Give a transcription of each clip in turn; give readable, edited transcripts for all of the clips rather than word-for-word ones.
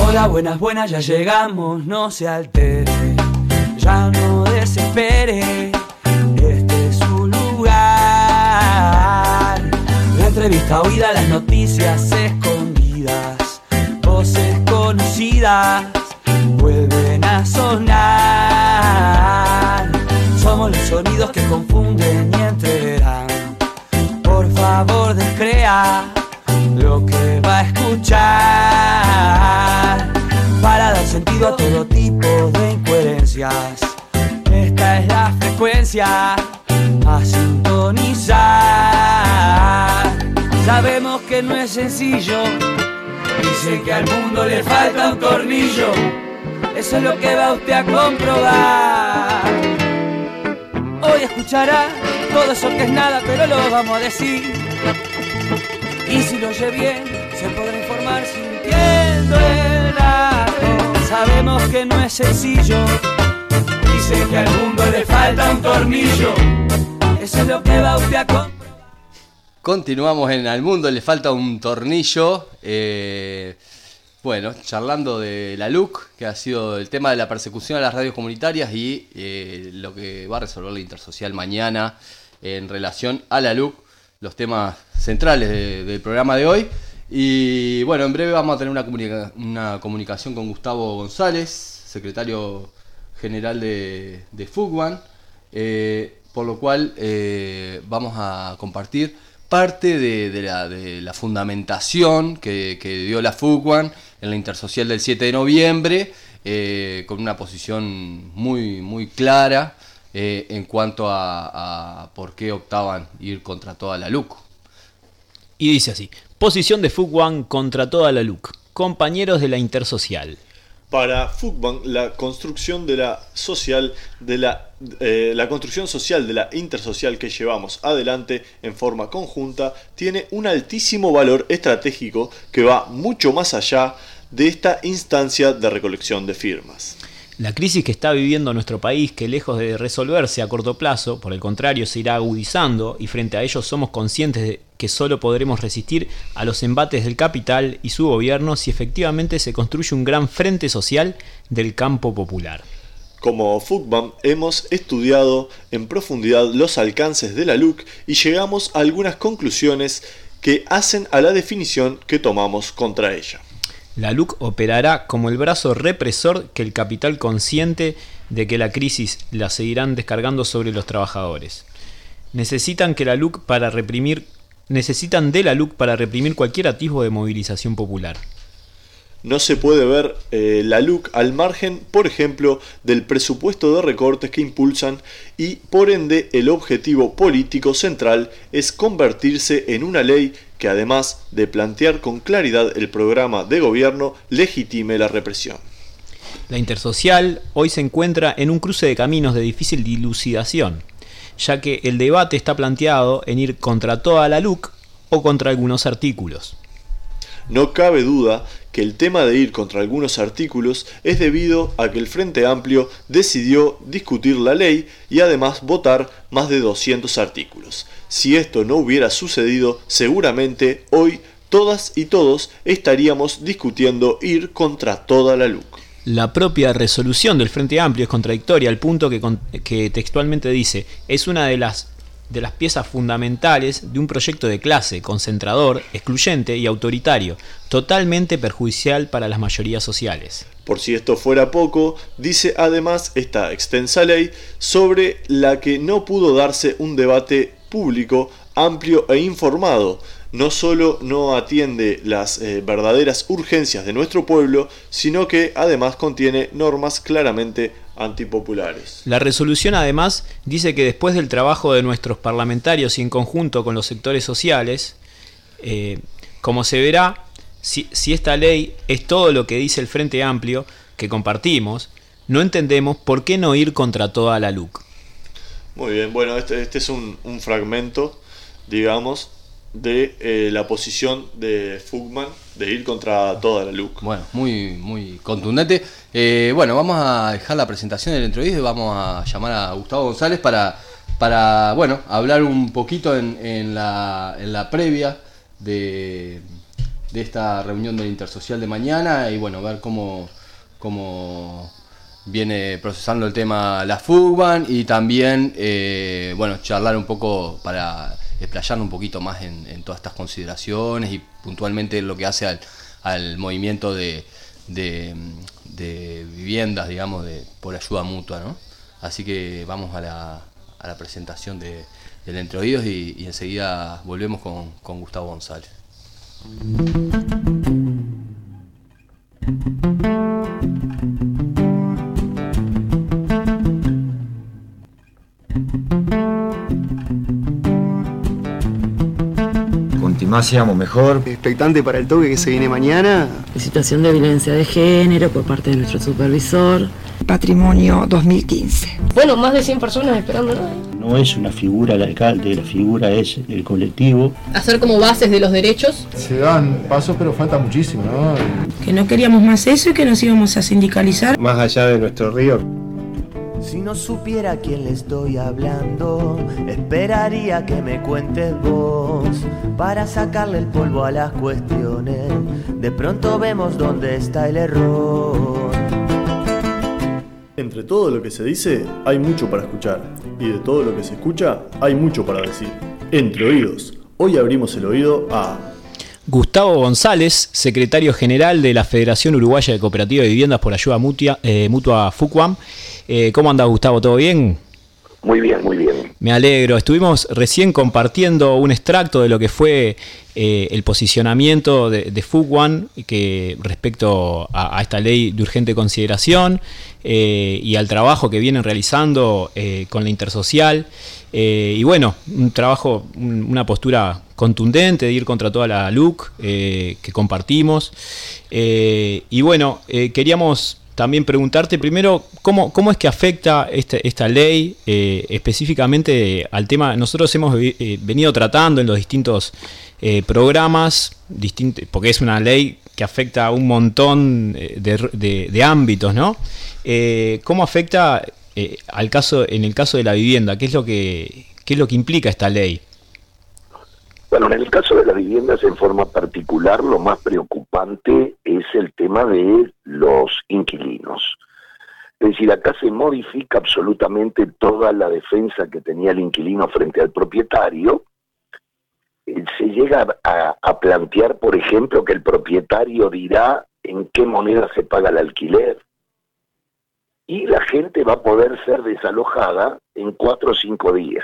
Hola, buenas, buenas, ya llegamos, no se altere, ya no desespere, este es su lugar. La entrevista oída, las noticias escondidas, voces conocidas vuelven a sonar. Somos los sonidos que confunden y entreverán. Por favor, descrea lo que va a escuchar para dar sentido a todo tipo de incoherencias. Esta es la frecuencia a sintonizar. Sabemos que no es sencillo, dice que al mundo le falta un tornillo. Eso es lo que va usted a comprobar. Hoy escuchará todo eso que es nada, pero lo vamos a decir. Y si lo oye bien, se podrá informar sintiendo el ritmo. Sabemos que no es sencillo, dice que al mundo le falta un tornillo. Eso es lo que va usted a comprobar. Continuamos en Al mundo le falta un tornillo. Bueno, charlando de la LUC, que ha sido el tema de la persecución a las radios comunitarias y lo que va a resolver la Intersocial mañana en relación a la LUC, los temas centrales del programa de hoy. Y bueno, en breve vamos a tener una comunicación con Gustavo González, secretario general de FUCBAN, por lo cual vamos a compartir parte de la fundamentación que dio la FUCBAN en la Intersocial del 7 de noviembre, con una posición muy, muy clara en cuanto a por qué optaban ir contra toda la LUC. Y dice así: posición de FUCBAN contra toda la LUC. Compañeros de la Intersocial. Para FUCBAN, la construcción social de la Intersocial que llevamos adelante en forma conjunta tiene un altísimo valor estratégico que va mucho más allá de esta instancia de recolección de firmas. La crisis que está viviendo nuestro país, que lejos de resolverse a corto plazo, por el contrario se irá agudizando, y frente a ello somos conscientes de que solo podremos resistir a los embates del capital y su gobierno si efectivamente se construye un gran frente social del campo popular. Como FUCBAN hemos estudiado en profundidad los alcances de la LUC y llegamos a algunas conclusiones que hacen a la definición que tomamos contra ella. La LUC operará como el brazo represor que el capital, consciente de que la crisis la seguirán descargando sobre los trabajadores. Necesitan de la LUC para reprimir cualquier atisbo de movilización popular. No se puede ver la LUC al margen, por ejemplo, del presupuesto de recortes que impulsan y, por ende, el objetivo político central es convertirse en una ley que, además de plantear con claridad el programa de gobierno, legitime la represión. La Intersocial hoy se encuentra en un cruce de caminos de difícil dilucidación, ya que el debate está planteado en ir contra toda la LUC o contra algunos artículos. No cabe duda que el tema de ir contra algunos artículos es debido a que el Frente Amplio decidió discutir la ley y además votar más de 200 artículos. Si esto no hubiera sucedido, seguramente hoy todas y todos estaríamos discutiendo ir contra toda la LUC. La propia resolución del Frente Amplio es contradictoria al punto que textualmente dice: es una de las piezas fundamentales de un proyecto de clase, concentrador, excluyente y autoritario, totalmente perjudicial para las mayorías sociales. Por si esto fuera poco, dice además esta extensa ley sobre la que no pudo darse un debate público, amplio e informado. No solo no atiende las verdaderas urgencias de nuestro pueblo, sino que además contiene normas claramente antipopulares. La resolución además dice que después del trabajo de nuestros parlamentarios y en conjunto con los sectores sociales, como se verá, si esta ley es todo lo que dice el Frente Amplio, que compartimos, no entendemos por qué no ir contra toda la LUC. Muy bien, bueno, este es un fragmento, digamos, de la posición de FUCBAN de ir contra toda la LUC. Bueno, muy, muy contundente. Bueno, vamos a dejar la presentación del entrevista y vamos a llamar a Gustavo González para bueno, hablar un poquito en la previa de esta reunión del Intersocial de mañana y bueno, ver cómo viene procesando el tema la FUCBAN y también bueno, charlar un poco para explayarnos un poquito más en todas estas consideraciones y puntualmente lo que hace al movimiento de viviendas, digamos, por ayuda mutua, ¿no? Así que vamos a la presentación del Entre Oídos y enseguida volvemos con Gustavo González. Cuanto más seamos mejor. Expectante para el toque que se viene mañana. La situación de violencia de género por parte de nuestro supervisor. Patrimonio 2015. Bueno, más de 100 personas esperándolo. No es una figura el alcalde, la figura es el colectivo. Hacer como bases de los derechos. Se dan pasos, pero falta muchísimo, ¿no? Que no queríamos más eso y que nos íbamos a sindicalizar. Más allá de nuestro río. Si no supiera a quién le estoy hablando, esperaría que me cuentes vos, para sacarle el polvo a las cuestiones. De pronto vemos dónde está el error. Entre todo lo que se dice, hay mucho para escuchar. Y de todo lo que se escucha, hay mucho para decir. Entre Oídos. Hoy abrimos el oído a Gustavo González, secretario general de la Federación Uruguaya de Cooperativas de Viviendas por Ayuda Mutua FUCBAN. ¿Cómo andás, Gustavo? ¿Todo bien? Muy bien, muy bien. Me alegro. Estuvimos recién compartiendo un extracto de lo que fue el posicionamiento de FUCBAN que respecto a esta ley de urgente consideración y al trabajo que vienen realizando con la Intersocial. Y bueno, un trabajo, una postura contundente de ir contra toda la LUC que compartimos. Y bueno, queríamos también preguntarte primero cómo es que afecta esta ley específicamente al tema. Nosotros hemos venido tratando en los distintos programas, porque es una ley que afecta a un montón de ámbitos, ¿no? ¿Cómo afecta en el caso de la vivienda? ¿Qué es lo que implica esta ley? Bueno, en el caso de las viviendas en forma particular, lo más preocupante es el tema de los inquilinos. Es decir, acá se modifica absolutamente toda la defensa que tenía el inquilino frente al propietario. Se llega a plantear, por ejemplo, que el propietario dirá en qué moneda se paga el alquiler. Y la gente va a poder ser desalojada en 4 o 5 días.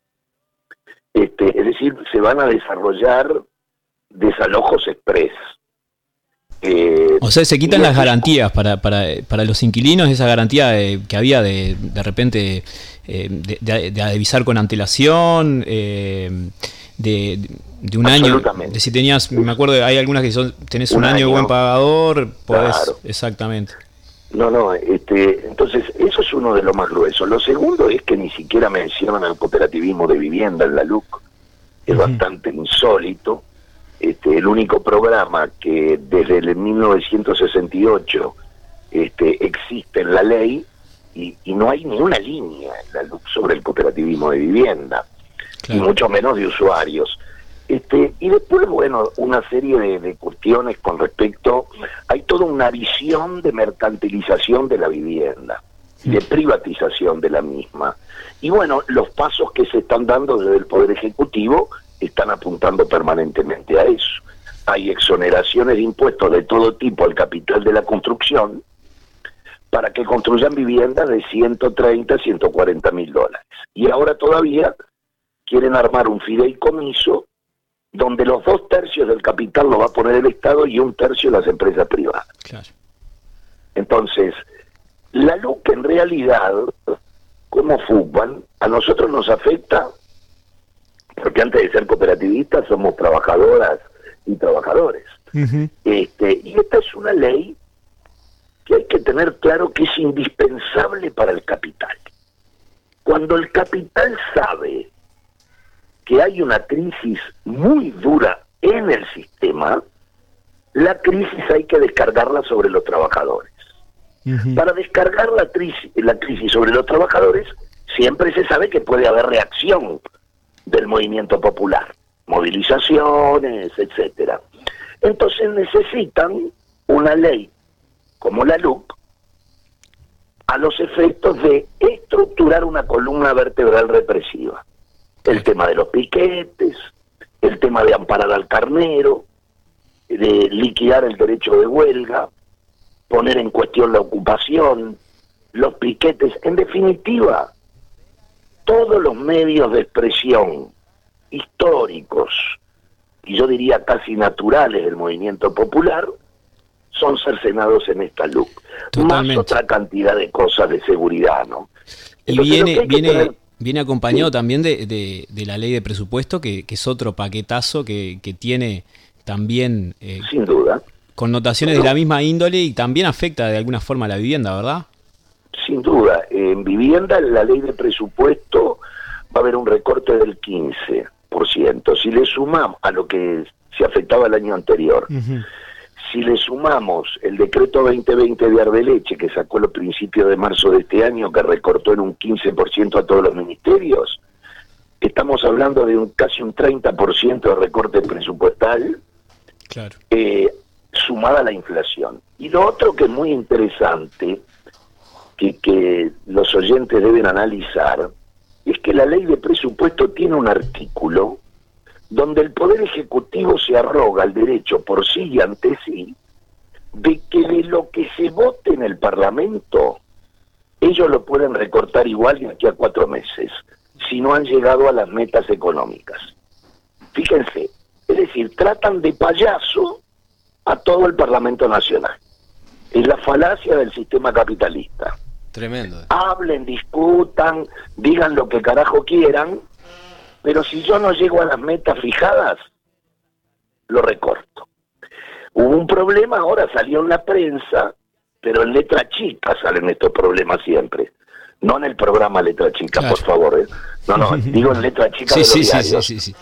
Es decir, se van a desarrollar desalojos express. O sea, se quitan las garantías para los inquilinos, esa garantía que había de repente de avisar con antelación, de un año, de si tenías, me acuerdo, hay algunas que tenés un año de buen pagador, podés, claro. Exactamente. No, entonces eso es uno de los más gruesos. Lo segundo es que ni siquiera mencionan al cooperativismo de vivienda en la LUC. Es bastante insólito. El único programa que desde el 1968 existe en la ley y no hay ni una línea en la LUC sobre el cooperativismo de vivienda, claro. Y mucho menos de usuarios. Y después, bueno, una serie de cuestiones con respecto, hay toda una visión de mercantilización de la vivienda, de privatización de la misma. Y bueno, los pasos que se están dando desde el Poder Ejecutivo están apuntando permanentemente a eso. Hay exoneraciones de impuestos de todo tipo al capital de la construcción para que construyan viviendas de 130, 140 mil dólares. Y ahora todavía quieren armar un fideicomiso donde los 2/3 del capital lo va a poner el Estado y 1/3 las empresas privadas. Claro. Entonces, la LUC en realidad, como FUCBAN, a nosotros nos afecta, porque antes de ser cooperativistas somos trabajadoras y trabajadores. Uh-huh. Y esta es una ley que hay que tener claro que es indispensable para el capital. Cuando el capital sabe que hay una crisis muy dura en el sistema, la crisis hay que descargarla sobre los trabajadores. Uh-huh. Para descargar la crisis sobre los trabajadores, siempre se sabe que puede haber reacción del movimiento popular, movilizaciones, etcétera. Entonces necesitan una ley como la LUC a los efectos de estructurar una columna vertebral represiva. El tema de los piquetes, el tema de amparar al carnero, de liquidar el derecho de huelga, poner en cuestión la ocupación, los piquetes, en definitiva, todos los medios de expresión históricos, y yo diría casi naturales del movimiento popular, son cercenados en esta LUC. Totalmente. Más otra cantidad de cosas de seguridad, ¿no? Y Entonces, viene acompañado también de la ley de presupuesto, que es otro paquetazo que tiene también sin duda connotaciones de la misma índole y también afecta de alguna forma a la vivienda, ¿verdad? Sin duda. En vivienda, la ley de presupuesto va a haber un recorte del 15%. Si le sumamos a lo que se afectaba el año anterior, si le sumamos el decreto 2020 de Arbeleche, que sacó los principios de marzo de este año, que recortó en un 15% a todos los ministerios, estamos hablando de casi un 30% de recorte presupuestal, claro, sumada a la inflación. Y lo otro que es muy interesante, que los oyentes deben analizar, es que la ley de presupuesto tiene un artículo donde el Poder Ejecutivo se arroga el derecho por sí y ante sí de que de lo que se vote en el Parlamento, ellos lo pueden recortar igual de aquí a 4 meses, si no han llegado a las metas económicas. Fíjense, es decir, tratan de payaso a todo el Parlamento Nacional. Es la falacia del sistema capitalista. Tremendo. Hablen, discutan, digan lo que carajo quieran, pero si yo no llego a las metas fijadas, lo recorto. Hubo un problema, ahora salió en la prensa, pero en letra chica salen estos problemas siempre. No en el programa Letra Chica, claro, por favor. No, digo en letra chica de los diarios. Sí.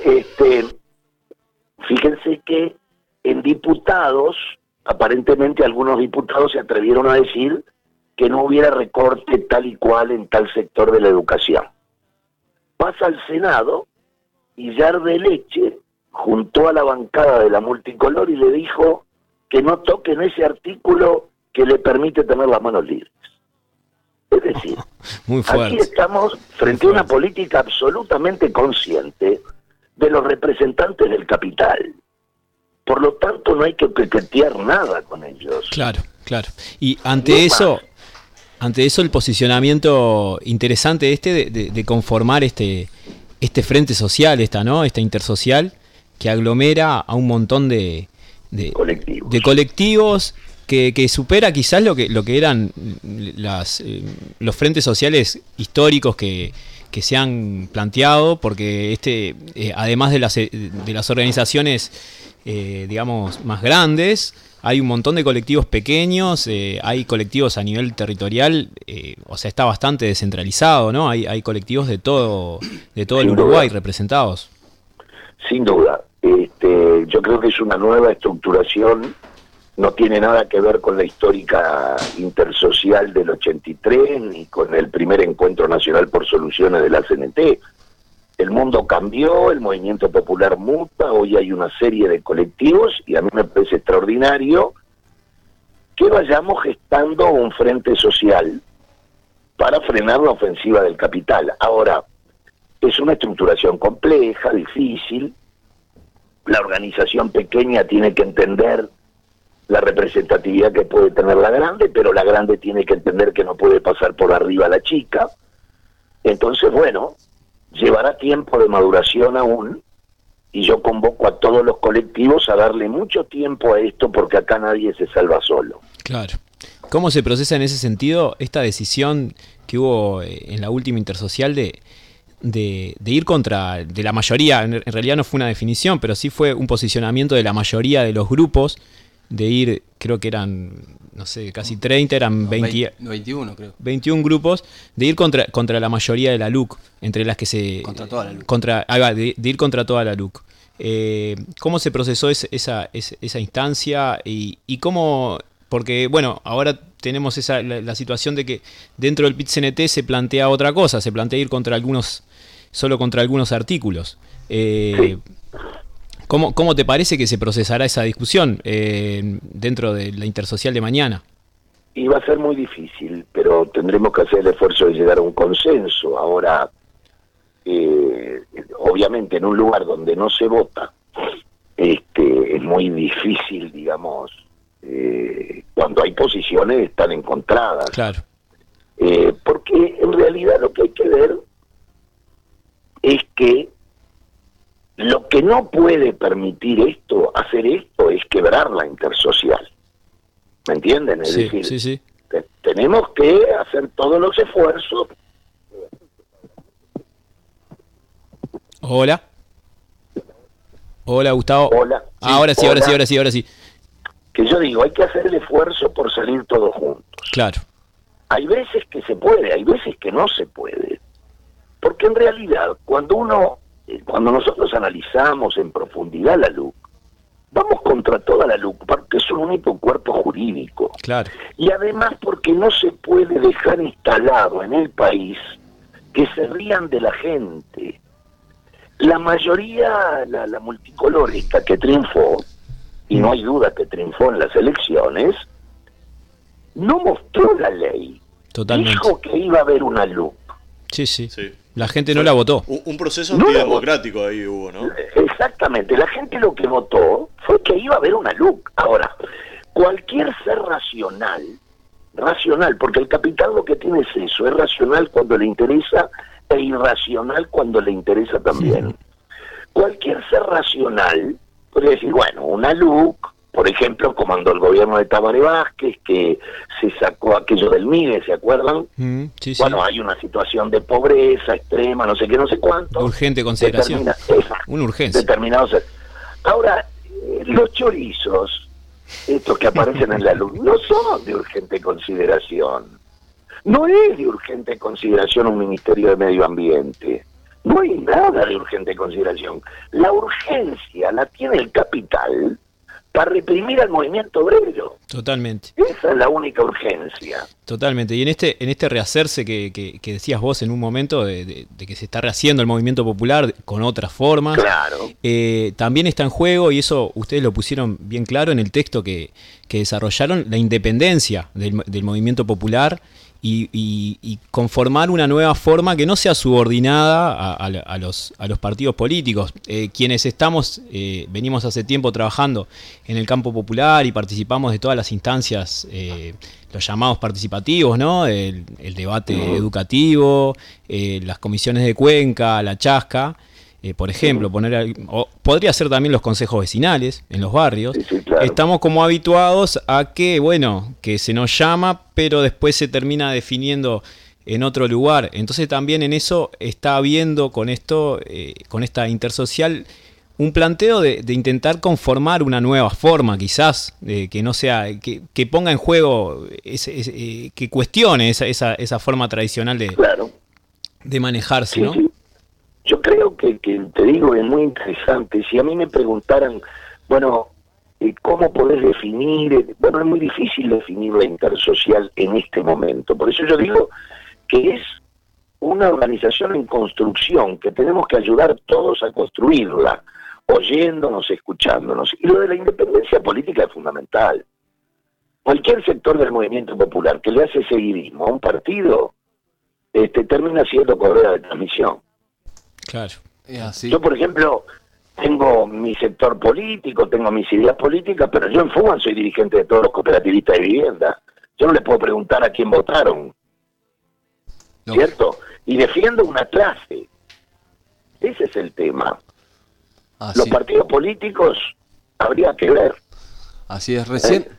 Fíjense que en diputados, aparentemente algunos diputados se atrevieron a decir que no hubiera recorte tal y cual en tal sector de la educación. Pasa al Senado y Arbeleche juntó a la bancada de la multicolor y le dijo que no toquen ese artículo que le permite tener las manos libres. Es decir, muy fuerte. Aquí estamos frente a una política absolutamente consciente de los representantes del capital. Por lo tanto, no hay que pequetear nada con ellos. Claro. Y ante eso el posicionamiento interesante de conformar este frente social, esta intersocial, que aglomera a un montón de colectivos que supera quizás lo que eran los frentes sociales históricos que se han planteado, porque además de las organizaciones digamos más grandes, hay un montón de colectivos pequeños, hay colectivos a nivel territorial, o sea, está bastante descentralizado, ¿no? Hay colectivos de todo el Uruguay representados. Sin duda. Yo creo que es una nueva estructuración, no tiene nada que ver con la histórica intersocial del 83, ni con el primer encuentro nacional por soluciones de la CNT. El mundo cambió, el movimiento popular muta, hoy hay una serie de colectivos y a mí me parece extraordinario que vayamos gestando un frente social para frenar la ofensiva del capital. Ahora, es una estructuración compleja, difícil. La organización pequeña tiene que entender la representatividad que puede tener la grande, pero la grande tiene que entender que no puede pasar por arriba a la chica. Entonces, bueno, llevará tiempo de maduración aún, y yo convoco a todos los colectivos a darle mucho tiempo a esto, porque acá nadie se salva solo. Claro. ¿Cómo se procesa en ese sentido esta decisión que hubo en la última intersocial de ir contra de la mayoría? En realidad no fue una definición, pero sí fue un posicionamiento de la mayoría de los grupos, de ir, creo que eran, no sé, casi 30, eran 21 creo. 21 grupos, de ir contra la mayoría de la LUC, entre las que se... Contra toda la LUC. De ir contra toda la LUC. ¿Cómo se procesó esa instancia y cómo...? Porque, bueno, ahora tenemos la situación de que dentro del PIT-CNT se plantea otra cosa, se plantea ir solo contra algunos artículos. Sí. ¿Cómo te parece que se procesará esa discusión dentro de la Intersocial de mañana? Y va a ser muy difícil, pero tendremos que hacer el esfuerzo de llegar a un consenso. Ahora, obviamente en un lugar donde no se vota, es muy difícil, digamos, cuando hay posiciones tan encontradas. Claro. Porque en realidad lo que hay que ver es que lo que no puede permitir hacer esto es quebrar la intersocial. ¿Me entienden? Es decir, tenemos que hacer todos los esfuerzos. Hola, Gustavo. Hola. Ahora sí. Que yo digo, hay que hacer el esfuerzo por salir todos juntos. Claro. Hay veces que se puede, hay veces que no se puede. Porque en realidad, cuando nosotros analizamos en profundidad la LUC, vamos contra toda la LUC, porque es un único cuerpo jurídico. Claro. Y además porque no se puede dejar instalado en el país que se rían de la gente. La mayoría, la multicolor esta que triunfó, y no hay duda que triunfó en las elecciones, no mostró la ley. Totalmente. Dijo que iba a haber una LUC. Sí. La gente no la votó. Un proceso antidemocrático ahí hubo, ¿no? Exactamente. La gente lo que votó fue que iba a haber una LUC. Ahora, cualquier ser racional, porque el capital lo que tiene es eso, es racional cuando le interesa e irracional cuando le interesa también. Sí. Cualquier ser racional podría decir, bueno, una LUC, por ejemplo, como andó el gobierno de Tabaré Vázquez, que se sacó aquello del MIDE, ¿se acuerdan? Sí. Bueno, hay una situación de pobreza extrema, no sé qué, no sé cuánto. Urgente consideración. Una urgencia. Determinados. Ahora, los chorizos, estos que aparecen en la LUC, no son de urgente consideración. No es de urgente consideración un Ministerio de Medio Ambiente. No hay nada de urgente consideración. La urgencia la tiene el capital para reprimir al movimiento obrero. Totalmente. Esa es la única urgencia. Totalmente. Y en este rehacerse que decías vos en un momento, de que se está rehaciendo el movimiento popular con otras formas, claro. También está en juego, y eso ustedes lo pusieron bien claro en el texto que desarrollaron, la independencia del movimiento popular y conformar una nueva forma que no sea subordinada a los partidos políticos. Quienes venimos hace tiempo trabajando en el campo popular y participamos de todas las instancias, los llamados participativos, ¿no? El debate educativo, las comisiones de Cuenca, la Chasca, por ejemplo, podría ser también los consejos vecinales en los barrios. Sí, claro. Estamos como habituados a que se nos llama, pero después se termina definiendo en otro lugar. Entonces también en eso está habiendo con esta intersocial, un planteo de intentar conformar una nueva forma, quizás, que no sea, que ponga en juego, que cuestione esa forma tradicional de manejarse, ¿no? Sí. Yo creo que te digo, es muy interesante. Si a mí me preguntaran, ¿cómo podés definir? Es muy difícil definir la intersocial en este momento. Por eso yo digo que es una organización en construcción, que tenemos que ayudar todos a construirla, oyéndonos, escuchándonos. Y lo de la independencia política es fundamental. Cualquier sector del movimiento popular que le hace seguidismo a un partido, termina siendo correa de transmisión. Claro. Yo, por ejemplo, tengo mi sector político, tengo mis ideas políticas, pero yo en Fuman soy dirigente de todos los cooperativistas de vivienda. Yo no les puedo preguntar a quién votaron, ¿cierto? Y defiendo una clase. Ese es el tema. Los partidos políticos habría que ver. Así es.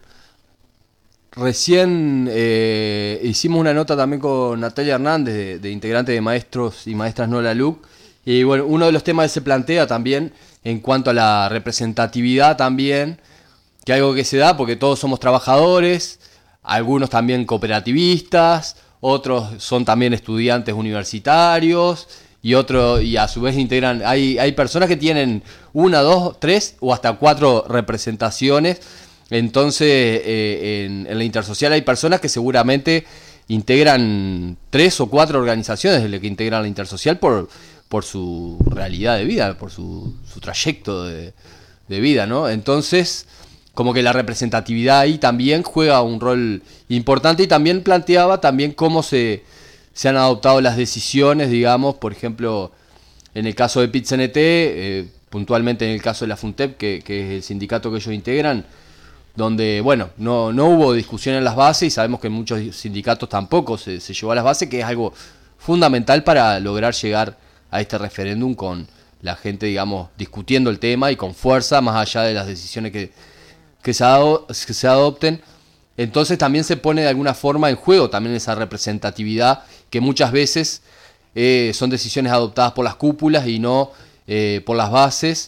Recién hicimos una nota también con Natalia Hernández, de integrante de Maestros y Maestras No la LUC. Y bueno, uno de los temas que se plantea también en cuanto a la representatividad también, que algo que se da porque todos somos trabajadores, algunos también cooperativistas, otros son también estudiantes universitarios y a su vez integran, hay personas que tienen 1, 2, 3 o hasta 4 representaciones. Entonces en la intersocial hay personas que seguramente integran 3 o 4 organizaciones de las que integran la intersocial por su realidad de vida, por su trayecto vida, ¿no? Entonces, como que la representatividad ahí también juega un rol importante, y también planteaba también cómo se han adoptado las decisiones, digamos, por ejemplo, en el caso de PIT-CNT, puntualmente en el caso de la FUNTEP, que es el sindicato que ellos integran, donde, bueno, no hubo discusión en las bases, y sabemos que en muchos sindicatos tampoco se llevó a las bases, que es algo fundamental para lograr llegar a este referéndum con la gente, digamos, discutiendo el tema y con fuerza, más allá de las decisiones que se adopten. Entonces también se pone de alguna forma en juego también esa representatividad, que muchas veces son decisiones adoptadas por las cúpulas y no por las bases.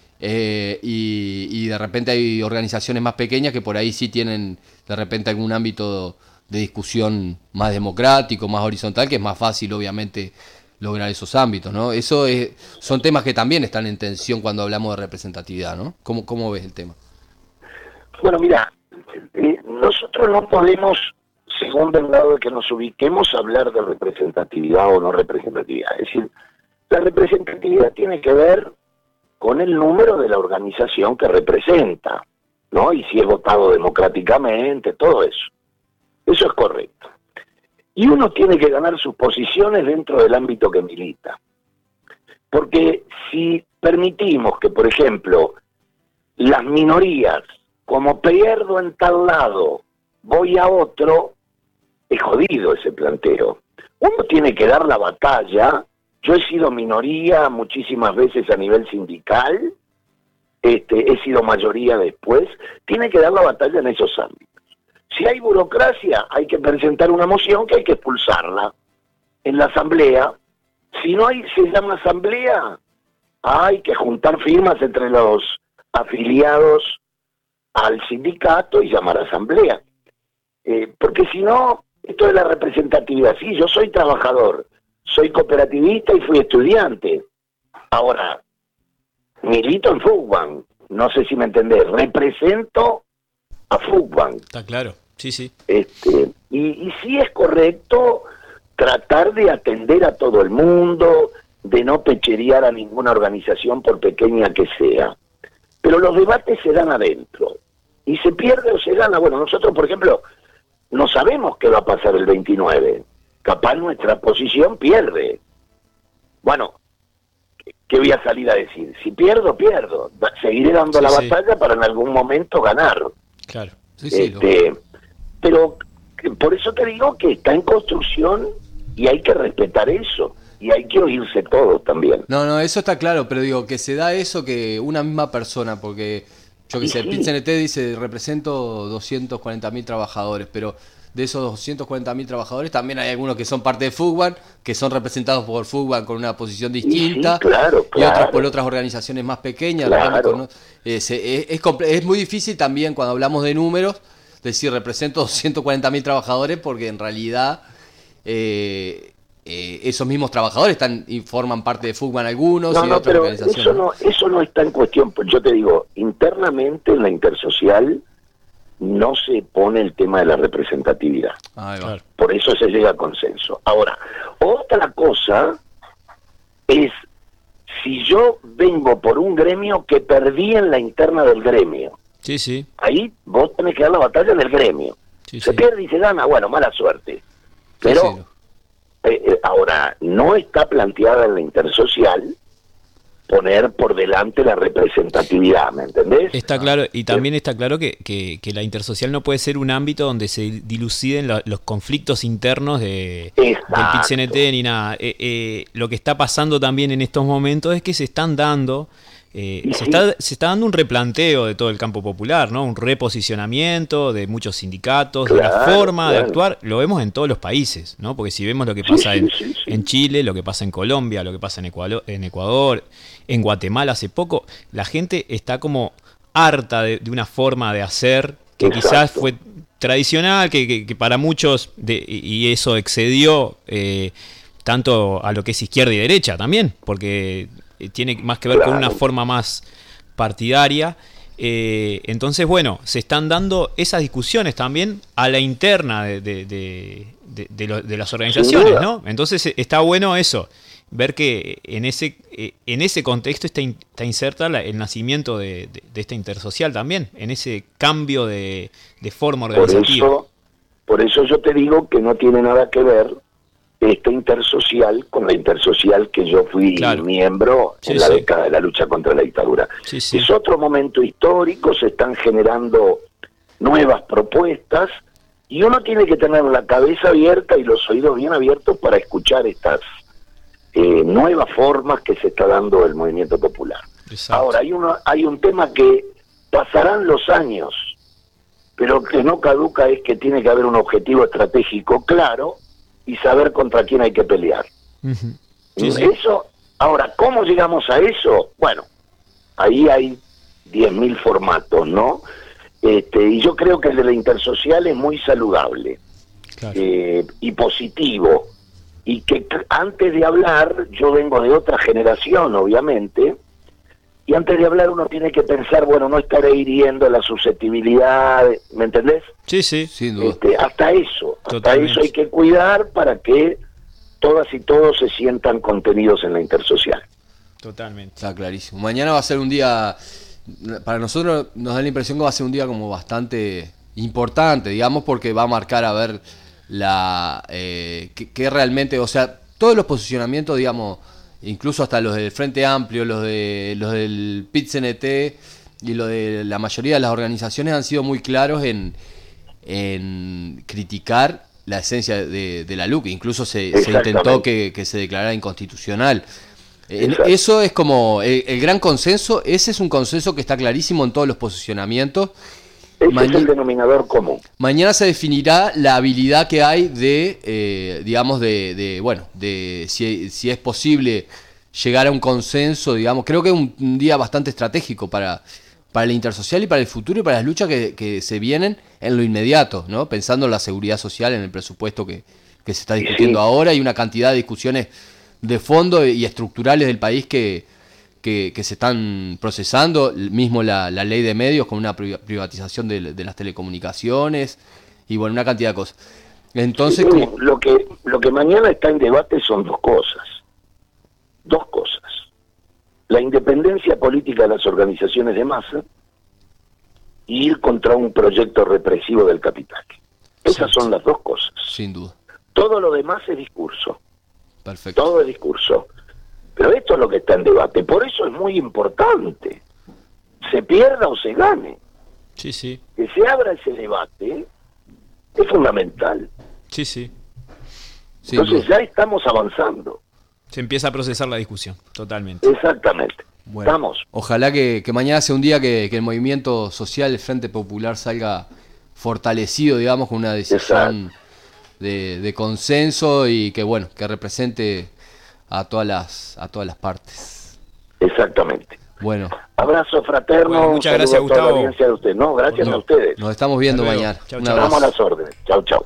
Y de repente hay organizaciones más pequeñas que por ahí sí tienen de repente algún ámbito de discusión más democrático, más horizontal, que es más fácil obviamente lograr esos ámbitos, ¿no? Son temas que también están en tensión cuando hablamos de representatividad, ¿no? ¿Cómo ves el tema? Bueno, mira, nosotros no podemos, según del lado de que nos ubiquemos, hablar de representatividad o no representatividad. Es decir, la representatividad tiene que ver con el número de la organización que representa, ¿no? Y si es votado democráticamente, todo eso. Eso es correcto. Y uno tiene que ganar sus posiciones dentro del ámbito que milita. Porque si permitimos que, por ejemplo, las minorías, como pierdo en tal lado, voy a otro, es jodido ese planteo. Uno tiene que dar la batalla. Yo he sido minoría muchísimas veces a nivel sindical, he sido mayoría después, tiene que dar la batalla en esos ámbitos. Si hay burocracia, hay que presentar una moción que hay que expulsarla en la asamblea. Si no se llama asamblea, hay que juntar firmas entre los afiliados al sindicato y llamar a asamblea. Porque si no, esto es la representatividad. Sí, yo soy trabajador, soy cooperativista y fui estudiante. Ahora, milito en FUCBAN, no sé si me entendés, represento a FUCBAN. Está claro, sí. Y sí es correcto tratar de atender a todo el mundo, de no pecherear a ninguna organización por pequeña que sea. Pero los debates se dan adentro. Y se pierde o se gana. Bueno, nosotros, por ejemplo, no sabemos qué va a pasar el 29. Capaz nuestra posición pierde. Bueno, ¿qué voy a salir a decir? Si pierdo, pierdo. Seguiré dando la batalla para en algún momento ganar. Claro. Pero por eso te digo que está en construcción y hay que respetar eso. Y hay que oírse todos también. No, eso está claro, pero digo, que se da eso que una misma persona, porque yo que sé, el PIT-CNT dice, represento 240.000 trabajadores, pero de esos 240.000 trabajadores también hay algunos que son parte de FUCBAN, que son representados por FUCBAN con una posición distinta, claro. Y otros por otras organizaciones más pequeñas. Claro. Es muy difícil también cuando hablamos de números decir represento 240.000 trabajadores, porque en realidad esos mismos trabajadores forman parte de FUCBAN algunos y de otras pero organizaciones. Eso no está en cuestión. Yo te digo, internamente en la Intersocial no se pone el tema de la representatividad. Claro. Por eso se llega a consenso. Ahora, otra cosa es si yo vengo por un gremio que perdí en la interna del gremio. Sí. Ahí vos tenés que dar la batalla en el gremio. Se pierde y se gana, bueno, mala suerte. Pero ahora, no está planteada en la Intersocial poner por delante la representatividad, ¿me entendés? Está claro, y también está claro que la Intersocial no puede ser un ámbito donde se diluciden los conflictos internos del PIT-CNT ni nada. Lo que está pasando también en estos momentos es que se están dando se está dando un replanteo de todo el campo popular, ¿no? Un reposicionamiento de muchos sindicatos, de la forma de actuar. Lo vemos en todos los países, ¿no? Porque si vemos lo que pasa en Chile, lo que pasa en Colombia, lo que pasa en Ecuador, en Guatemala hace poco, la gente está como harta de una forma de hacer que quizás fue tradicional, que para muchos, y eso excedió tanto a lo que es izquierda y derecha también, porque tiene más que ver con una forma más partidaria. Entonces, bueno, se están dando esas discusiones también a la interna de las organizaciones, ¿no? Entonces está bueno eso. ver que en ese contexto está inserta el nacimiento de esta intersocial también, en ese cambio de forma organizativa. Por eso yo te digo que no tiene nada que ver esta intersocial con la intersocial que yo fui miembro en la década de la lucha contra la dictadura. Es otro momento histórico, se están generando nuevas propuestas y uno tiene que tener la cabeza abierta y los oídos bien abiertos para escuchar estas nuevas formas que se está dando el movimiento popular. Ahora, hay un tema que pasarán los años, pero que no caduca, es que tiene que haber un objetivo estratégico claro y saber contra quién hay que pelear. Eso, ahora, ¿cómo llegamos a eso? Bueno, ahí hay 10.000 formatos, ¿no? Y yo creo que el de la intersocial es muy saludable y positivo, y que antes de hablar, yo vengo de otra generación, obviamente, y antes de hablar uno tiene que pensar, bueno, no estaré hiriendo la susceptibilidad, ¿me entendés? Sí, sin duda. Hasta eso hay que cuidar para que todas y todos se sientan contenidos en la intersocial. Totalmente. Está clarísimo. Mañana va a ser un día, para nosotros nos da la impresión que va a ser un día como bastante importante, digamos, porque va a marcar a ver que realmente, o sea, todos los posicionamientos, digamos, incluso hasta los del Frente Amplio, los del PIT-CNT y los de la mayoría de las organizaciones han sido muy claros en criticar la esencia de la LUC. Incluso se intentó que se declarara inconstitucional. Eso es como el gran consenso. Ese es un consenso que está clarísimo en todos los posicionamientes. Ese es el denominador común. Mañana se definirá la habilidad que hay digamos, si es posible llegar a un consenso, digamos. Creo que es un día bastante estratégico para la intersocial y para el futuro y para las luchas que se vienen en lo inmediato, ¿no? Pensando en la seguridad social, en el presupuesto que se está discutiendo ahora, y una cantidad de discusiones de fondo y estructurales del país que se están procesando, mismo la ley de medios con una privatización de las telecomunicaciones y bueno, una cantidad de cosas. Entonces, lo que mañana está en debate son dos cosas. La independencia política de las organizaciones de masa y ir contra un proyecto represivo del capital. Esas son las dos cosas. Sin duda. Todo lo demás es discurso. Perfecto. Todo es discurso. Pero esto es lo que está en debate. Por eso es muy importante. Se pierda o se gane. Que se abra ese debate es fundamental. Entonces ya estamos avanzando. Se empieza a procesar la discusión, totalmente. Exactamente. Bueno, estamos. Ojalá que mañana sea un día que el movimiento social, el Frente Popular, salga fortalecido, digamos, con una decisión de consenso y que represente a todas las partes. Exactamente. Bueno. Abrazo fraterno. Bueno, muchas gracias, Gustavo. La audiencia de ustedes. No, gracias a ustedes. Nos estamos viendo mañana. Chau, un abrazo. Vamos a las órdenes. Chau.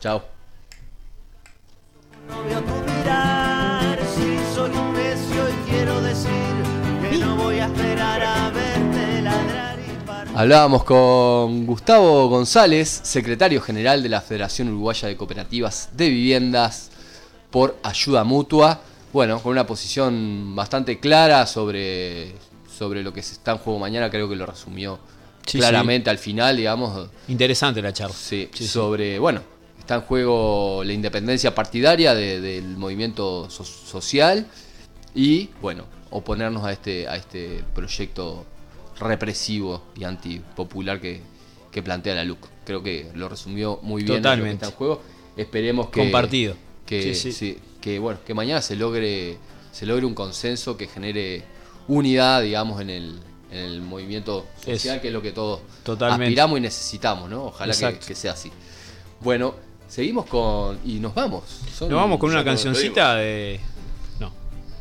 Si soy un necio y quiero decir que no voy a esperar a verte ladrar y partir. Hablábamos con Gustavo González, secretario general de la Federación Uruguaya de Cooperativas de Viviendas por Ayuda Mutua. Bueno, con una posición bastante clara sobre lo que está en juego mañana. Creo que lo resumió claramente al final, digamos. Interesante la charla. Está en juego la independencia partidaria del movimiento social y, oponernos a este proyecto represivo y antipopular que plantea la LUC. Creo que lo resumió muy bien. Totalmente. Lo que está en juego. Esperemos que... Compartido. Que mañana se logre un consenso que genere unidad, digamos, en el movimiento social, que es lo que todos aspiramos y necesitamos, ¿no? Ojalá que sea así. Bueno, seguimos y nos vamos. Nos vamos con una cancioncita de... No.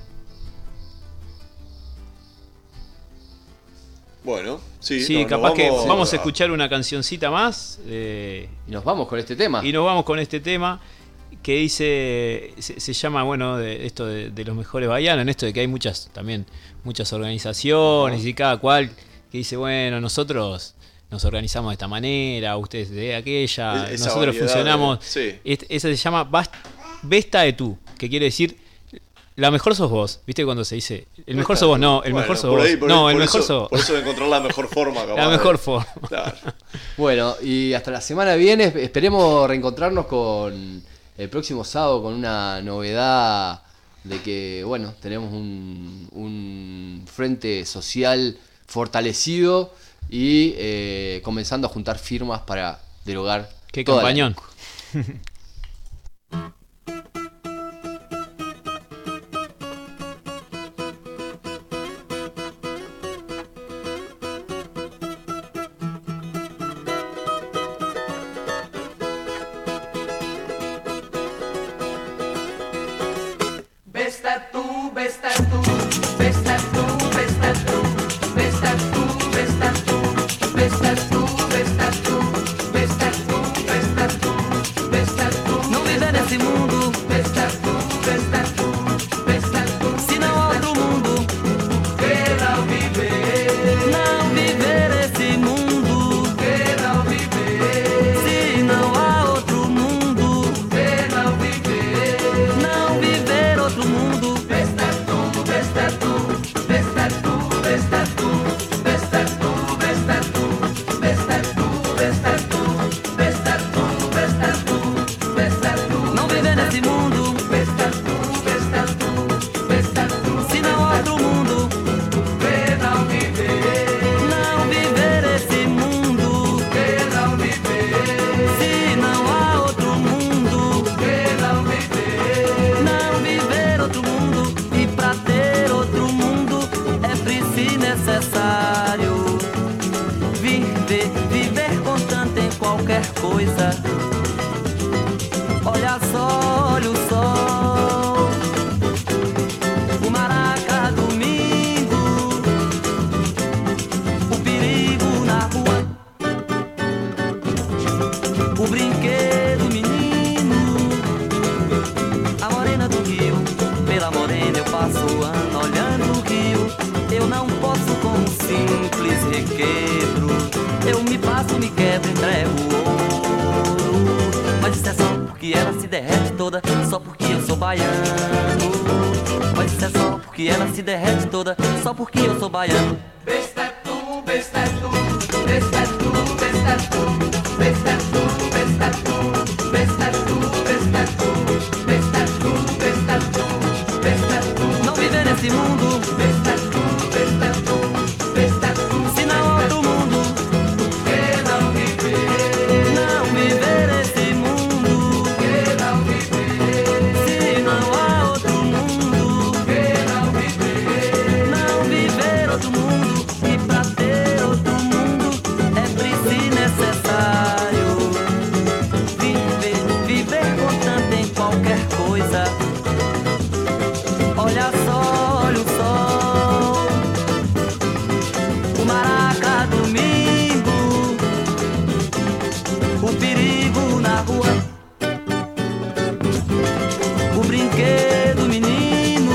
Bueno, capaz que vamos a escuchar una cancioncita más. Y nos vamos con este tema. Que dice, se llama, de esto de los mejores bahianos, en esto de que hay muchas organizaciones y cada cual que dice, nosotros nos organizamos de esta manera, ustedes de aquella, nosotros funcionamos. Esa se llama Vesta de Tú, que quiere decir la mejor sos vos. ¿Viste cuando se dice el mejor sos vos? No, el mejor sos vos. No, el mejor sos vos. Por eso de encontrar la mejor forma. La mejor forma. Claro. Bueno, y hasta la semana viene esperemos reencontrarnos con el próximo sábado con una novedad de que, bueno, tenemos un frente social fortalecido y comenzando a juntar firmas para derogar. ¡Qué campañón! Só porque eu sou baiano. Besta tu, besta tu, besta tu, besta tu, besta tu, besta tu, besta tu, besta tu, besta tu, besta tu, besta tu. Não viver nesse mundo. Besta tu, besta tu, besta tu. Se não há outro mundo, que não viver. Não viver nesse mundo, que não viver. Se não há outro mundo, que não viver. Não viver outro mundo, e pra ter outro mundo é preciso necessário viver contando em qualquer coisa. Olha só, olha o sol, o maraca domingo, o perigo na rua, o brinquedo menino,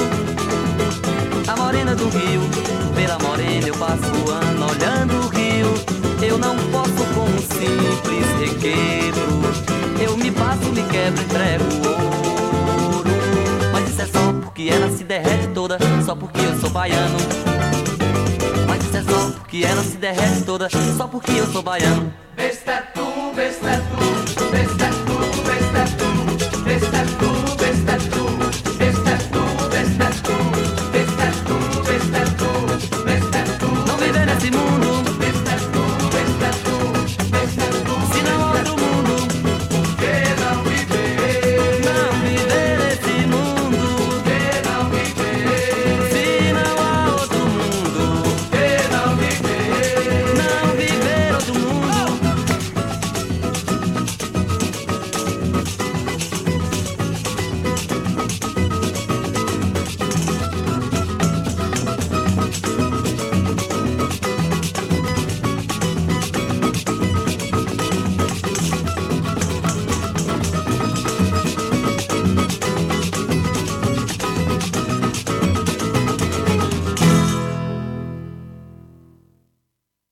a morena do rio. Pela morena eu passo o ano olhando o rio. Eu não posso com um simples requebro. Eu me passo, me quebro, entrego ouro. Mas isso é só porque ela se derrete toda, só porque eu sou baiano. Mas isso é só porque ela se derrete toda, só porque eu sou baiano.